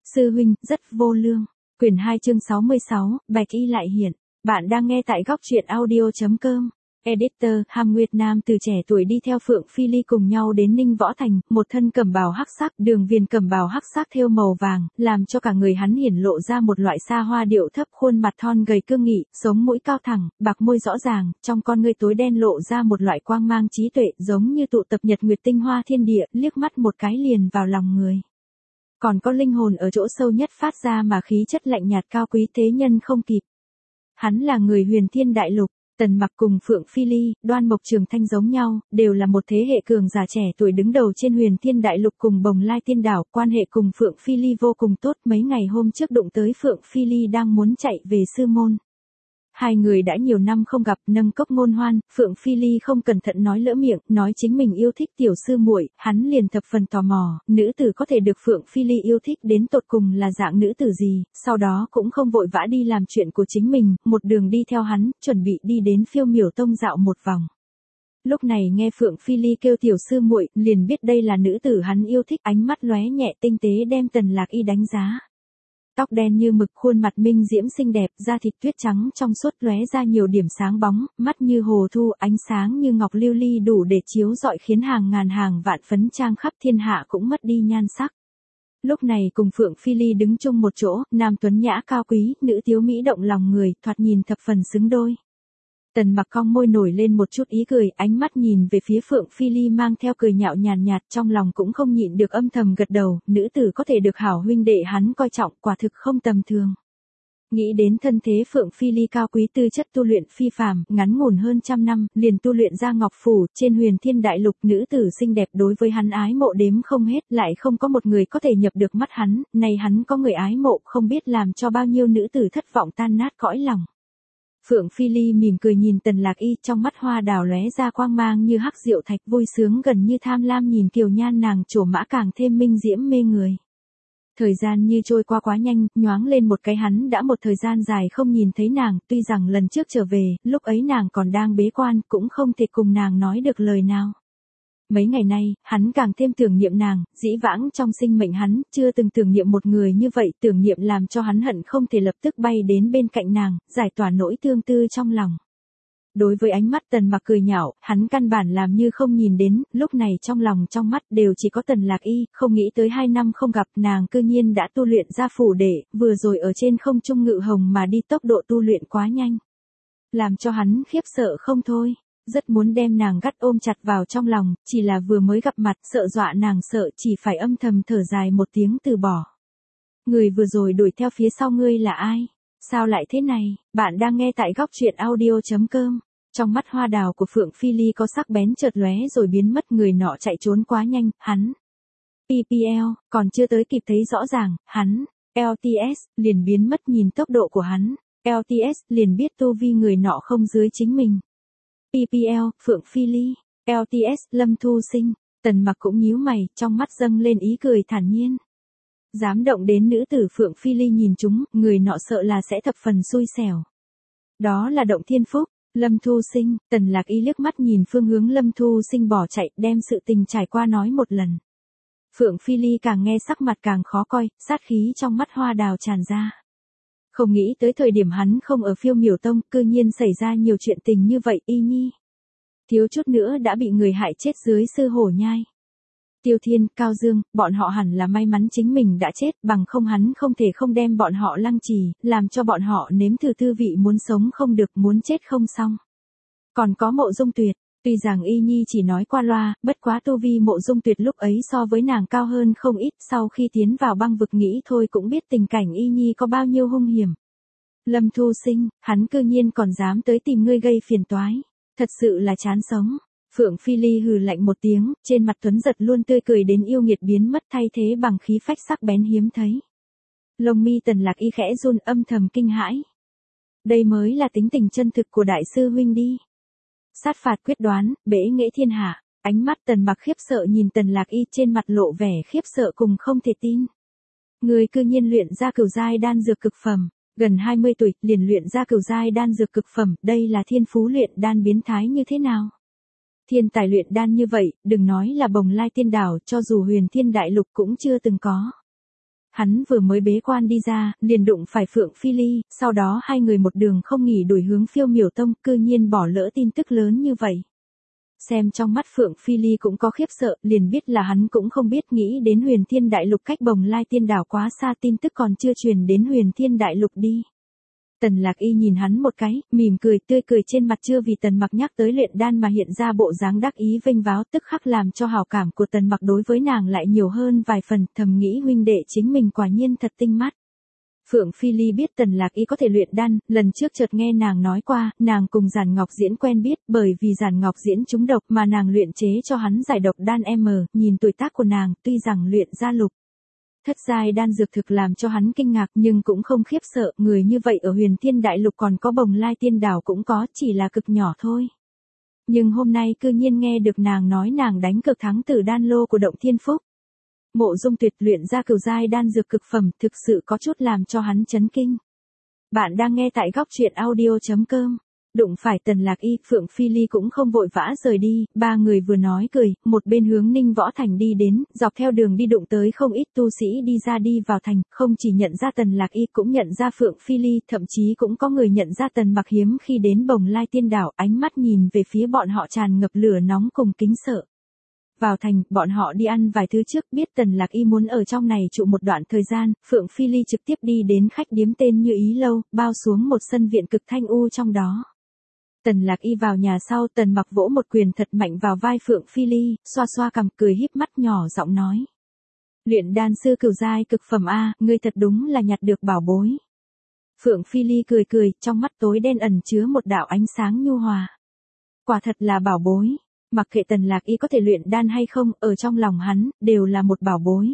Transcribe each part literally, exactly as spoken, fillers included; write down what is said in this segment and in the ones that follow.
Sư huynh, rất vô lương. Quyển hai chương sáu mươi sáu, Bạch Y lại hiện. Bạn đang nghe tại góc truyện audio.com. Editor, Ham Nguyệt Nam từ trẻ tuổi đi theo Phượng Phi Ly cùng nhau đến Ninh Võ Thành, một thân cẩm bào hắc sắc, đường viền cẩm bào hắc sắc thêu màu vàng, làm cho cả người hắn hiển lộ ra một loại xa hoa điệu thấp, khuôn mặt thon gầy cương nghị, sống mũi cao thẳng, bạc môi rõ ràng, trong con ngươi tối đen lộ ra một loại quang mang trí tuệ, giống như tụ tập nhật nguyệt tinh hoa thiên địa, liếc mắt một cái liền vào lòng người. Còn có linh hồn ở chỗ sâu nhất phát ra mà khí chất lạnh nhạt cao quý thế nhân không kịp. Hắn là người Huyền Thiên Đại Lục. Tần Mặc cùng Phượng Phi Ly, Đoan Mộc Trường Thanh giống nhau, đều là một thế hệ cường giả trẻ tuổi đứng đầu trên Huyền Thiên Đại Lục cùng Bồng Lai Tiên Đảo, quan hệ cùng Phượng Phi Ly vô cùng tốt, mấy ngày hôm trước đụng tới Phượng Phi Ly đang muốn chạy về sư môn. Hai người đã nhiều năm không gặp, nâng cốc ngôn hoan, Phượng Phi Ly không cẩn thận nói lỡ miệng, nói chính mình yêu thích tiểu sư muội, hắn liền thập phần tò mò, nữ tử có thể được Phượng Phi Ly yêu thích đến tột cùng là dạng nữ tử gì, sau đó cũng không vội vã đi làm chuyện của chính mình, một đường đi theo hắn, chuẩn bị đi đến Phiêu Miểu Tông dạo một vòng. Lúc này nghe Phượng Phi Ly kêu tiểu sư muội, liền biết đây là nữ tử hắn yêu thích, ánh mắt lóe nhẹ tinh tế đem Tần Lạc Y đánh giá. Tóc đen như mực, khuôn mặt minh diễm xinh đẹp, da thịt tuyết trắng trong suốt lóe ra nhiều điểm sáng bóng, mắt như hồ thu, ánh sáng như ngọc lưu ly đủ để chiếu rọi khiến hàng ngàn hàng vạn phấn trang khắp thiên hạ cũng mất đi nhan sắc. Lúc này cùng Phượng Phi Ly đứng chung một chỗ, nam tuấn nhã cao quý, nữ tiếu mỹ động lòng người, thoạt nhìn thập phần xứng đôi. Tần Mặc cong môi nổi lên một chút ý cười, ánh mắt nhìn về phía Phượng Phi Ly mang theo cười nhạo nhàn nhạt, trong lòng cũng không nhịn được âm thầm gật đầu, nữ tử có thể được hảo huynh đệ hắn coi trọng, quả thực không tầm thường. Nghĩ đến thân thế Phượng Phi Ly cao quý tư chất tu luyện phi phàm, ngắn ngủn hơn trăm năm, liền tu luyện ra ngọc phủ, trên Huyền Thiên Đại Lục, nữ tử xinh đẹp đối với hắn ái mộ đếm không hết, lại không có một người có thể nhập được mắt hắn, nay hắn có người ái mộ, không biết làm cho bao nhiêu nữ tử thất vọng tan nát cõi lòng. Phượng Phi Ly mỉm cười nhìn Tần Lạc Y, trong mắt hoa đào lóe ra quang mang như hắc diệu thạch, vui sướng gần như tham lam nhìn kiều nhan nàng trổ mã càng thêm minh diễm mê người. Thời gian như trôi qua quá nhanh, nhoáng lên một cái hắn đã một thời gian dài không nhìn thấy nàng, tuy rằng lần trước trở về, lúc ấy nàng còn đang bế quan, cũng không thể cùng nàng nói được lời nào. Mấy ngày nay, hắn càng thêm tưởng niệm nàng, dĩ vãng trong sinh mệnh hắn, chưa từng tưởng niệm một người như vậy, tưởng niệm làm cho hắn hận không thể lập tức bay đến bên cạnh nàng, giải tỏa nỗi thương tư trong lòng. Đối với ánh mắt Tần Mặc cười nhạo, hắn căn bản làm như không nhìn đến, lúc này trong lòng trong mắt đều chỉ có Tần Lạc Y, không nghĩ tới hai năm không gặp nàng cư nhiên đã tu luyện ra phủ để, vừa rồi ở trên không trung ngự hồng mà đi tốc độ tu luyện quá nhanh. Làm cho hắn khiếp sợ không thôi. Rất muốn đem nàng gắt ôm chặt vào trong lòng, chỉ là vừa mới gặp mặt, sợ dọa nàng sợ, chỉ phải âm thầm thở dài một tiếng từ bỏ. Người vừa rồi đuổi theo phía sau ngươi là ai? Sao lại thế này? Bạn đang nghe tại góc truyện audio.com. Trong mắt hoa đào của Phượng Phi Ly có sắc bén chợt lóe rồi biến mất, người nọ chạy trốn quá nhanh, hắn. pê pê lờ, còn chưa tới kịp thấy rõ ràng, hắn. lờ tê ét, liền biến mất, nhìn tốc độ của hắn. lờ tê ét, liền biết tu vi người nọ không dưới chính mình. pê pê lờ, Phượng Phi Ly, lờ tê ét, Lâm Thu Sinh, Tần Mặc cũng nhíu mày, trong mắt dâng lên ý cười thản nhiên. Dám động đến nữ tử Phượng Phi Ly nhìn chúng, người nọ sợ là sẽ thập phần xui xẻo. Đó là động thiên phúc, Lâm Thu Sinh, Tần Lạc Y liếc mắt nhìn phương hướng Lâm Thu Sinh bỏ chạy, đem sự tình trải qua nói một lần. Phượng Phi Ly càng nghe sắc mặt càng khó coi, sát khí trong mắt hoa đào tràn ra. Không nghĩ tới thời điểm hắn không ở Phiêu Miểu Tông, cư nhiên xảy ra nhiều chuyện tình như vậy, Y Nhi. Thiếu chút nữa đã bị người hại chết dưới sư hổ nhai. Tiêu Thiên, Cao Dương, bọn họ hẳn là may mắn chính mình đã chết, bằng không hắn không thể không đem bọn họ lăng trì, làm cho bọn họ nếm thử tư vị muốn sống không được, muốn chết không xong. Còn có Mộ Dung Tuyệt, tuy rằng Y Nhi chỉ nói qua loa, bất quá tu vi Mộ Dung Tuyệt lúc ấy so với nàng cao hơn không ít, sau khi tiến vào băng vực nghĩ thôi cũng biết tình cảnh Y Nhi có bao nhiêu hung hiểm. Lâm Thu Sinh, hắn cư nhiên còn dám tới tìm ngươi gây phiền toái, thật sự là chán sống. Phượng Phi Ly hừ lạnh một tiếng, trên mặt tuấn giật luôn tươi cười đến yêu nghiệt biến mất, thay thế bằng khí phách sắc bén hiếm thấy. Lông mi Tần Lạc Y khẽ run, âm thầm kinh hãi. Đây mới là tính tình chân thực của đại sư huynh đi. Sát phạt quyết đoán, bể nghệ thiên hạ, ánh mắt Tần Mặc khiếp sợ nhìn Tần Lạc Y, trên mặt lộ vẻ khiếp sợ cùng không thể tin. Người cư nhiên luyện ra cửu giai đan dược cực phẩm, gần hai mươi tuổi liền luyện ra cửu giai đan dược cực phẩm, đây là thiên phú luyện đan biến thái như thế nào? Thiên tài luyện đan như vậy, đừng nói là Bồng Lai Tiên Đảo, cho dù Huyền Thiên Đại Lục cũng chưa từng có. hắn vừa mới bế quan đi ra, liền đụng phải Phượng Phi Ly, sau đó hai người một đường không nghỉ đuổi hướng Phiêu Miểu Tông, cư nhiên bỏ lỡ tin tức lớn như vậy. Xem trong mắt Phượng Phi Ly cũng có khiếp sợ, liền biết là hắn cũng không biết, nghĩ đến Huyền Thiên Đại Lục cách Bồng Lai Tiên Đảo quá xa, tin tức còn chưa truyền đến Huyền Thiên Đại Lục đi. Tần Lạc Y nhìn hắn một cái, mỉm cười, tươi cười trên mặt chưa vì Tần Mặc nhắc tới luyện đan mà hiện ra bộ dáng đắc ý vênh váo, tức khắc làm cho hảo cảm của Tần Mặc đối với nàng lại nhiều hơn vài phần, thầm nghĩ huynh đệ chính mình quả nhiên thật tinh mắt. Phượng Phi Ly biết Tần Lạc Y có thể luyện đan, lần trước chợt nghe nàng nói qua, nàng cùng Giản Ngọc Diễn quen biết, bởi vì Giản Ngọc Diễn trúng độc mà nàng luyện chế cho hắn giải độc đan M, nhìn tuổi tác của nàng, tuy rằng luyện ra lục thất giai đan dược thực làm cho hắn kinh ngạc nhưng cũng không khiếp sợ, người như vậy ở Huyền Thiên Đại Lục còn có Bồng Lai Tiên Đảo cũng có, chỉ là cực nhỏ thôi. Nhưng hôm nay cư nhiên nghe được nàng nói nàng đánh cực thắng tử đan lô của Động Thiên Phúc. Mộ Dung Tuyệt luyện ra cửu giai đan dược cực phẩm, thực sự có chút làm cho hắn chấn kinh. Bạn đang nghe tại góc truyện audio chấm com. Đụng phải Tần Lạc Y, Phượng Phi Ly cũng không vội vã rời đi, ba người vừa nói cười, một bên hướng Ninh Võ Thành đi đến, dọc theo đường đi đụng tới không ít tu sĩ đi ra đi vào thành, không chỉ nhận ra Tần Lạc Y cũng nhận ra Phượng Phi Ly, thậm chí cũng có người nhận ra Tần Mặc hiếm khi đến Bồng Lai Tiên Đảo, ánh mắt nhìn về phía bọn họ tràn ngập lửa nóng cùng kính sợ. Vào thành, bọn họ đi ăn vài thứ trước, biết Tần Lạc Y muốn ở trong này trụ một đoạn thời gian, Phượng Phi Ly trực tiếp đi đến khách điếm tên Như Ý Lâu, bao xuống một sân viện cực thanh u trong đó. Tần Lạc Y vào nhà sau, Tần Mặc vỗ một quyền thật mạnh vào vai Phượng Phi Ly, xoa xoa cằm cười híp mắt nhỏ giọng nói. Luyện đan sư cửu giai cực phẩm A, ngươi thật đúng là nhặt được bảo bối. Phượng Phi Ly cười cười, trong mắt tối đen ẩn chứa một đạo ánh sáng nhu hòa. Quả thật là bảo bối, mặc kệ Tần Lạc Y có thể luyện đan hay không, ở trong lòng hắn, đều là một bảo bối.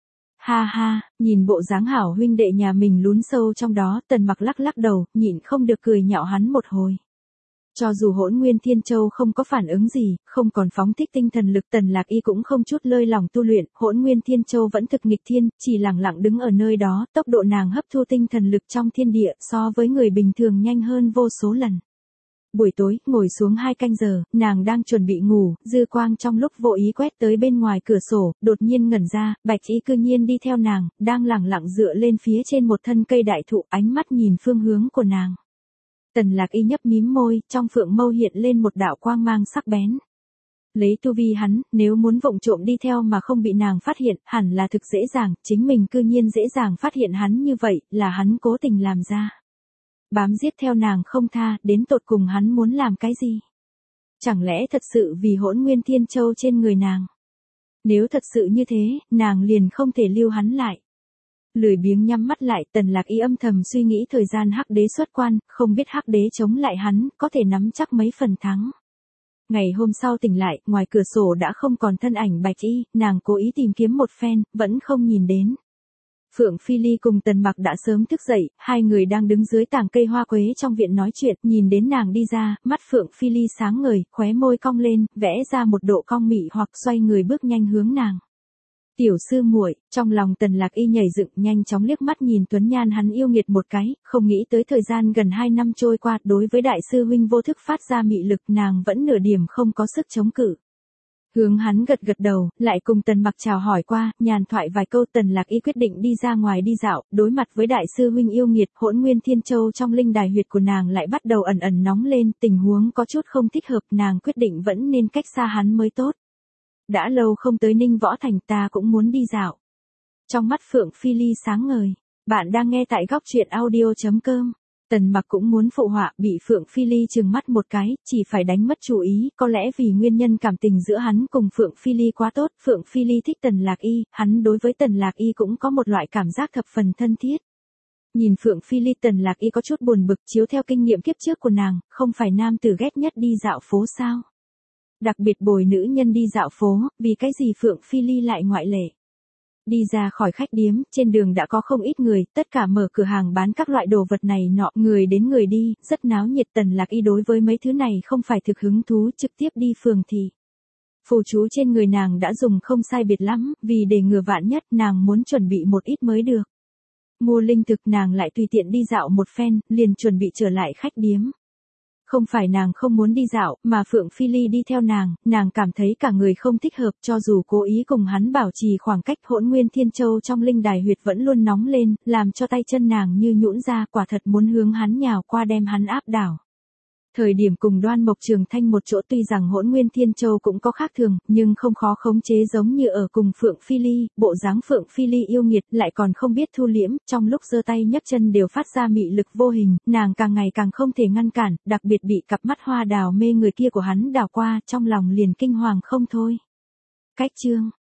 Ha ha, nhìn bộ dáng hảo huynh đệ nhà mình lún sâu trong đó, Tần Mặc lắc lắc đầu, nhịn không được cười nhạo hắn một hồi. Cho dù Hỗn Nguyên Thiên Châu không có phản ứng gì, không còn phóng thích tinh thần lực, Tần Lạc Y cũng không chút lơi lòng tu luyện, Hỗn Nguyên Thiên Châu vẫn thực nghịch thiên, chỉ lặng lặng đứng ở nơi đó, tốc độ nàng hấp thu tinh thần lực trong thiên địa so với người bình thường nhanh hơn vô số lần. Buổi tối, ngồi xuống hai canh giờ, nàng đang chuẩn bị ngủ, dư quang trong lúc vô ý quét tới bên ngoài cửa sổ, đột nhiên ngẩn ra, Bạch Y cư nhiên đi theo nàng, đang lặng lặng dựa lên phía trên một thân cây đại thụ, ánh mắt nhìn phương hướng của nàng. Tần Lạc Y nhấp mím môi, trong phượng mâu hiện lên một đạo quang mang sắc bén. Lấy tu vi hắn, nếu muốn vụng trộm đi theo mà không bị nàng phát hiện, hẳn là thực dễ dàng, chính mình cư nhiên dễ dàng phát hiện hắn như vậy, là hắn cố tình làm ra. Bám giết theo nàng không tha, đến tột cùng hắn muốn làm cái gì? Chẳng lẽ thật sự vì Hỗn Nguyên Thiên Châu trên người nàng? Nếu thật sự như thế, nàng liền không thể lưu hắn lại. Lười biếng nhắm mắt lại, Tần Lạc Y âm thầm suy nghĩ thời gian Hắc Đế xuất quan, không biết Hắc Đế chống lại hắn, có thể nắm chắc mấy phần thắng. Ngày hôm sau tỉnh lại, ngoài cửa sổ đã không còn thân ảnh Bạch Y, nàng cố ý tìm kiếm một phen, vẫn không nhìn đến. Phượng Phi Ly cùng Tần Mặc đã sớm thức dậy, hai người đang đứng dưới tàng cây hoa quế trong viện nói chuyện, nhìn đến nàng đi ra, mắt Phượng Phi Ly sáng ngời, khóe môi cong lên, vẽ ra một độ cong mị hoặc xoay người bước nhanh hướng nàng. Tiểu sư muội, trong lòng Tần Lạc Y nhảy dựng, nhanh chóng liếc mắt nhìn Tuấn Nhan hắn yêu nghiệt một cái, không nghĩ tới thời gian gần hai năm trôi qua, đối với đại sư huynh vô thức phát ra mị lực, nàng vẫn nửa điểm không có sức chống cự. Hướng hắn gật gật đầu, lại cùng Tần Mặc chào hỏi qua, nhàn thoại vài câu, Tần Lạc Y quyết định đi ra ngoài đi dạo, đối mặt với đại sư huynh yêu nghiệt, Hỗn Nguyên Thiên Châu trong linh đài huyệt của nàng lại bắt đầu ẩn ẩn nóng lên, tình huống có chút không thích hợp, nàng quyết định vẫn nên cách xa hắn mới tốt. Đã lâu không tới Ninh Võ Thành, ta cũng muốn đi dạo. Trong mắt Phượng Phi Ly sáng ngời, bạn đang nghe tại góc truyện audio chấm com. Tần Mặc cũng muốn phụ họa, bị Phượng Phi Ly trừng mắt một cái, chỉ phải đánh mất chủ ý, có lẽ vì nguyên nhân cảm tình giữa hắn cùng Phượng Phi Ly quá tốt, Phượng Phi Ly thích Tần Lạc Y, hắn đối với Tần Lạc Y cũng có một loại cảm giác thập phần thân thiết. Nhìn Phượng Phi Ly, Tần Lạc Y có chút buồn bực, chiếu theo kinh nghiệm kiếp trước của nàng, không phải nam tử ghét nhất đi dạo phố sao? Đặc biệt bồi nữ nhân đi dạo phố, vì cái gì Phượng Phi Ly lại ngoại lệ? Đi ra khỏi khách điếm, trên đường đã có không ít người, tất cả mở cửa hàng bán các loại đồ vật này nọ, người đến người đi, rất náo nhiệt. Tần Lạc Y đối với mấy thứ này không phải thực hứng thú, trực tiếp đi phường thị. Phù chú trên người nàng đã dùng không sai biệt lắm, vì để ngừa vạn nhất, nàng muốn chuẩn bị một ít mới được. Mua linh thực, nàng lại tùy tiện đi dạo một phen, liền chuẩn bị trở lại khách điếm. Không phải nàng không muốn đi dạo, mà Phượng Phi Ly đi theo nàng, nàng cảm thấy cả người không thích hợp, cho dù cố ý cùng hắn bảo trì khoảng cách. Hỗn Nguyên Thiên Châu trong linh đài huyệt vẫn luôn nóng lên, làm cho tay chân nàng như nhũn ra, quả thật muốn hướng hắn nhào qua đem hắn áp đảo. Thời điểm cùng Đoan Mộc Trường Thanh một chỗ, tuy rằng Hỗn Nguyên Thiên Châu cũng có khác thường, nhưng không khó khống chế giống như ở cùng Phượng Phi Ly. Bộ dáng Phượng Phi Ly yêu nghiệt, lại còn không biết thu liễm, trong lúc giơ tay nhấc chân đều phát ra mị lực vô hình, nàng càng ngày càng không thể ngăn cản, đặc biệt bị cặp mắt hoa đào mê người kia của hắn đảo qua, trong lòng liền kinh hoàng không thôi. Cách chương